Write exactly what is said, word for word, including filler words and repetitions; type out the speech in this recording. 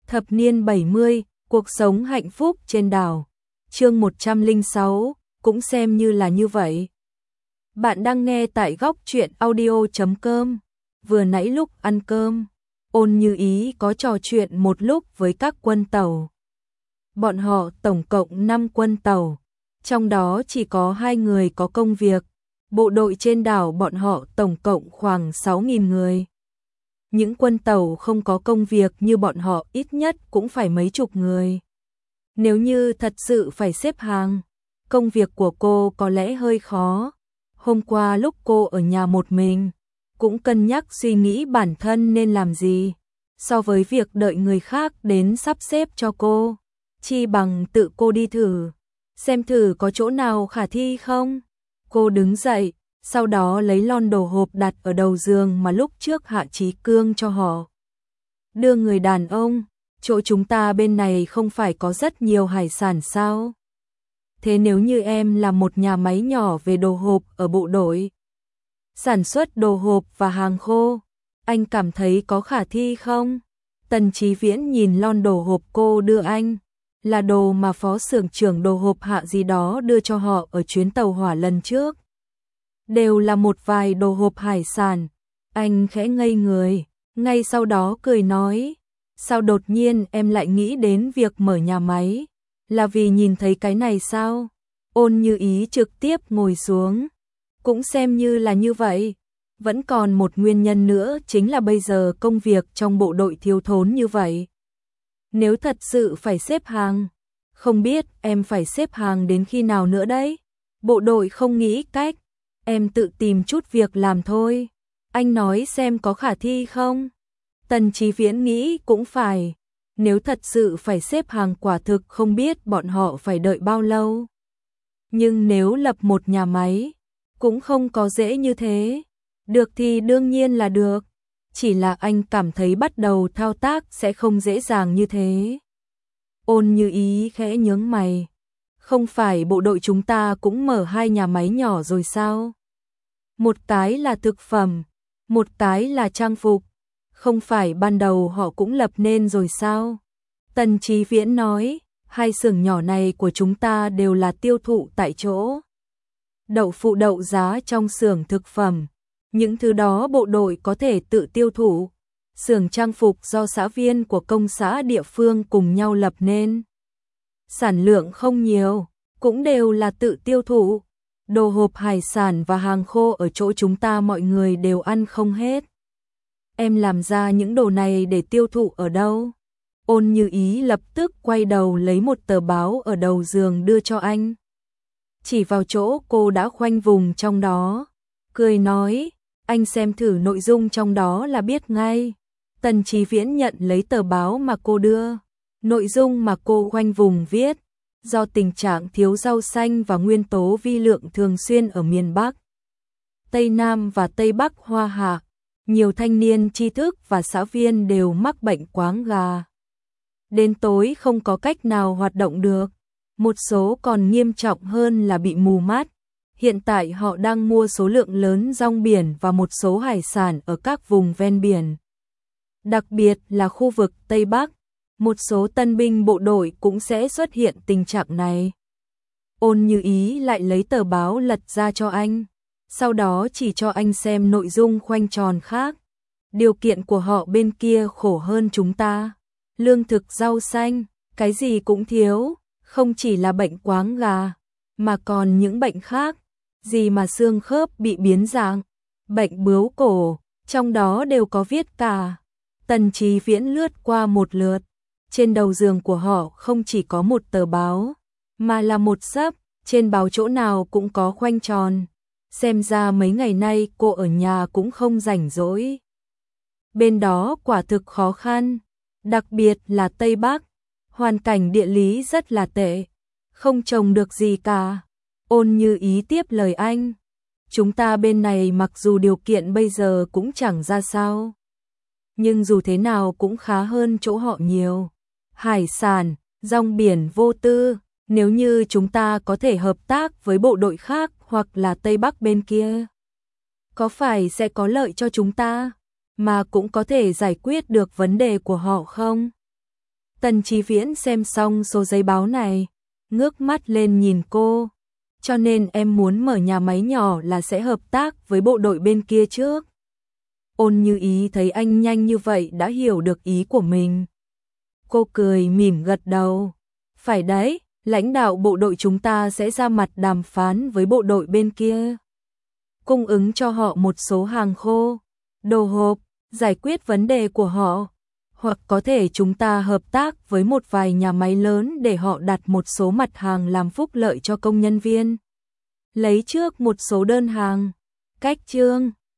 Thập niên bảy mươi, cuộc sống hạnh phúc trên đảo. Chương một trăm lẻ sáu, cũng xem như là như vậy. Bạn đang nghe tại góc truyện audio chấm com. Vừa nãy lúc ăn cơm, Ôn Như Ý có trò chuyện một lúc với các quân tàu. Bọn họ tổng cộng năm quân tàu, trong đó chỉ có hai người có công việc. Bộ đội trên đảo bọn họ tổng cộng khoảng sáu nghìn người. Những quân tàu không có công việc như bọn họ ít nhất cũng phải mấy chục người. Nếu như thật sự phải xếp hàng, công việc của cô có lẽ hơi khó. Hôm qua lúc cô ở nhà một mình, cũng cân nhắc suy nghĩ bản thân nên làm gì. So với việc đợi người khác đến sắp xếp cho cô, chi bằng tự cô đi thử, xem thử có chỗ nào khả thi không. Cô đứng dậy, sau đó lấy lon đồ hộp đặt ở đầu giường mà lúc trước Hạ Chí Cương cho họ. Đưa người đàn ông, chỗ chúng ta bên này không phải có rất nhiều hải sản sao? Thế nếu như em là một nhà máy nhỏ về đồ hộp ở bộ đội, sản xuất đồ hộp và hàng khô, anh cảm thấy có khả thi không? Tần Chí Viễn nhìn lon đồ hộp cô đưa anh, là đồ mà phó xưởng trưởng đồ hộp Hạ gì đó đưa cho họ ở chuyến tàu hỏa lần trước. Đều là một vài đồ hộp hải sản. Anh khẽ ngây người, ngay sau đó cười nói, sao đột nhiên em lại nghĩ đến việc mở nhà máy? Là vì nhìn thấy cái này sao? Ôn Như Ý trực tiếp ngồi xuống. Cũng xem như là như vậy. Vẫn còn một nguyên nhân nữa chính là bây giờ công việc trong bộ đội thiếu thốn như vậy. Nếu thật sự phải xếp hàng, không biết em phải xếp hàng đến khi nào nữa đấy? Bộ đội không nghĩ cách, em tự tìm chút việc làm thôi. Anh nói xem có khả thi không? Tần Chí Viễn nghĩ cũng phải. Nếu thật sự phải xếp hàng quả thực không biết bọn họ phải đợi bao lâu. Nhưng nếu lập một nhà máy, cũng không có dễ như thế. Được thì đương nhiên là được. Chỉ là anh cảm thấy bắt đầu thao tác sẽ không dễ dàng như thế. Ôn Như Ý khẽ nhướng mày. Không phải bộ đội chúng ta cũng mở hai nhà máy nhỏ rồi sao? Một cái là thực phẩm, một cái là trang phục. Không phải ban đầu họ cũng lập nên rồi sao? Tần Chí Viễn nói, hai xưởng nhỏ này của chúng ta đều là tiêu thụ tại chỗ. Đậu phụ đậu giá trong xưởng thực phẩm, những thứ đó bộ đội có thể tự tiêu thụ. Xưởng trang phục do xã viên của công xã địa phương cùng nhau lập nên. Sản lượng không nhiều, cũng đều là tự tiêu thụ. Đồ hộp hải sản và hàng khô ở chỗ chúng ta mọi người đều ăn không hết. Em làm ra những đồ này để tiêu thụ ở đâu? Ôn Như Ý lập tức quay đầu lấy một tờ báo ở đầu giường đưa cho anh. Chỉ vào chỗ cô đã khoanh vùng trong đó, cười nói, anh xem thử nội dung trong đó là biết ngay. Tần Chí Viễn nhận lấy tờ báo mà cô đưa. Nội dung mà cô khoanh vùng viết, do tình trạng thiếu rau xanh và nguyên tố vi lượng thường xuyên ở miền Bắc, Tây Nam và Tây Bắc Hoa Hạ, nhiều thanh niên tri thức và xã viên đều mắc bệnh quáng gà. Đến tối không có cách nào hoạt động được, một số còn nghiêm trọng hơn là bị mù mắt. Hiện tại họ đang mua số lượng lớn rong biển và một số hải sản ở các vùng ven biển. Đặc biệt là khu vực Tây Bắc, một số tân binh bộ đội cũng sẽ xuất hiện tình trạng này. Ôn Như Ý lại lấy tờ báo lật ra cho anh, sau đó chỉ cho anh xem nội dung khoanh tròn khác. Điều kiện của họ bên kia khổ hơn chúng ta. Lương thực rau xanh, cái gì cũng thiếu, không chỉ là bệnh quáng gà, mà còn những bệnh khác, gì mà xương khớp bị biến dạng, bệnh bướu cổ, trong đó đều có viết cả. Tần Chí Viễn lướt qua một lượt, trên đầu giường của họ không chỉ có một tờ báo, mà là một xấp, trên báo chỗ nào cũng có khoanh tròn. Xem ra mấy ngày nay cô ở nhà cũng không rảnh rỗi. Bên đó quả thực khó khăn, đặc biệt là Tây Bắc, hoàn cảnh địa lý rất là tệ, không trồng được gì cả. Ôn Như Ý tiếp lời anh, chúng ta bên này mặc dù điều kiện bây giờ cũng chẳng ra sao, nhưng dù thế nào cũng khá hơn chỗ họ nhiều. Hải sản, rong biển vô tư, nếu như chúng ta có thể hợp tác với bộ đội khác hoặc là Tây Bắc bên kia, có phải sẽ có lợi cho chúng ta, mà cũng có thể giải quyết được vấn đề của họ không? Tần Chí Viễn xem xong số giấy báo này, ngước mắt lên nhìn cô. Cho nên em muốn mở nhà máy nhỏ là sẽ hợp tác với bộ đội bên kia trước. Ôn Như Ý thấy anh nhanh như vậy đã hiểu được ý của mình. Cô cười mỉm gật đầu. Phải đấy, lãnh đạo bộ đội chúng ta sẽ ra mặt đàm phán với bộ đội bên kia. Cung ứng cho họ một số hàng khô, đồ hộp, giải quyết vấn đề của họ. Hoặc có thể chúng ta hợp tác với một vài nhà máy lớn để họ đặt một số mặt hàng làm phúc lợi cho công nhân viên. Lấy trước một số đơn hàng. Cách chương